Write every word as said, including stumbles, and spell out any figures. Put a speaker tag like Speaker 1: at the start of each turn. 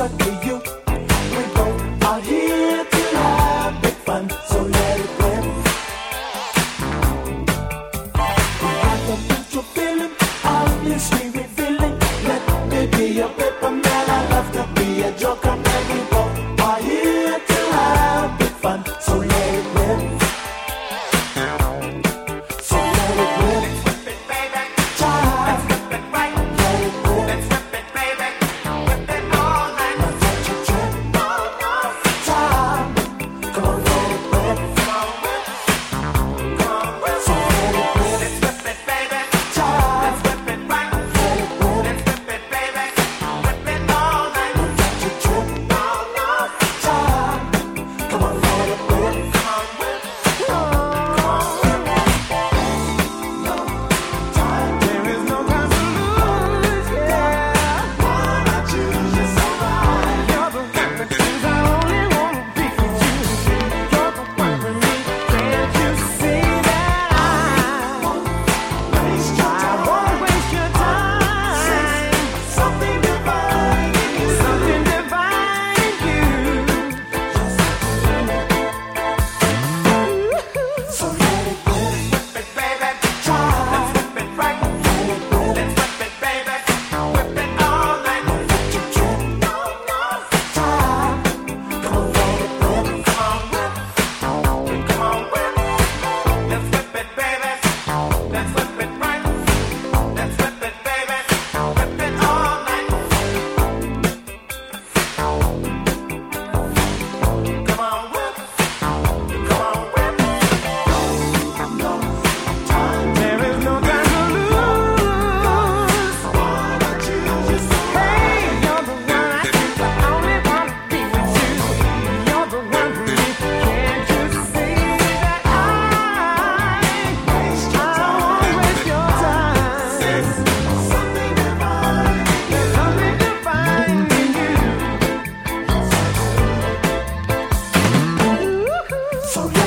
Speaker 1: closer to you. We both are here to have big fun, so let it rip. We have a mutual feeling, obviously revealing. Let me be your paper man, I love to be a joker. And we both are here to have big fun, so let it rip. So let it rip. Let's whip it, baby. Child. Let's whip it right. Let it rip. Let's whip it, baby. Whip it all night. Now don't you trip. No, no. Child. Come on, let it rip. Come on, whip. Come on, whip. So let it rip. Let's whip it, baby. Child. Let's whip it right. Let it rip. Let's whip it, baby. Whip it all night. Now don't you trip. No, no. Child. Come on, let it rip. Come on, whip. Come on, whip. No time. There is no time to lose, yeah. Why not choose yourself? You're the one that choose. I only wanna be with you. You're the one for me. Can't you see that I won't waste your time? I won't waste your time. Something divine in you. Something divine in you. So let it rip. Whip it, baby. Try. Let's whip it right. Let it rip. Let's whip it, baby. Whip it all night. Don't let you trip. No, no. Try. Come on, let it rip. Come on, whip. Come on, whip. Let's whip it, baby. Let's whip it right. Let's whip it, baby. Whip it all night. Come on, whip. Come on, whip. No time. There is no time to lose. Why not choose yourself? Hey, you're the one I choose. I only wanna be with you. You're the one for me. Can't you see that I waste your time? Waste your time. Something divine. There's something divine in you. So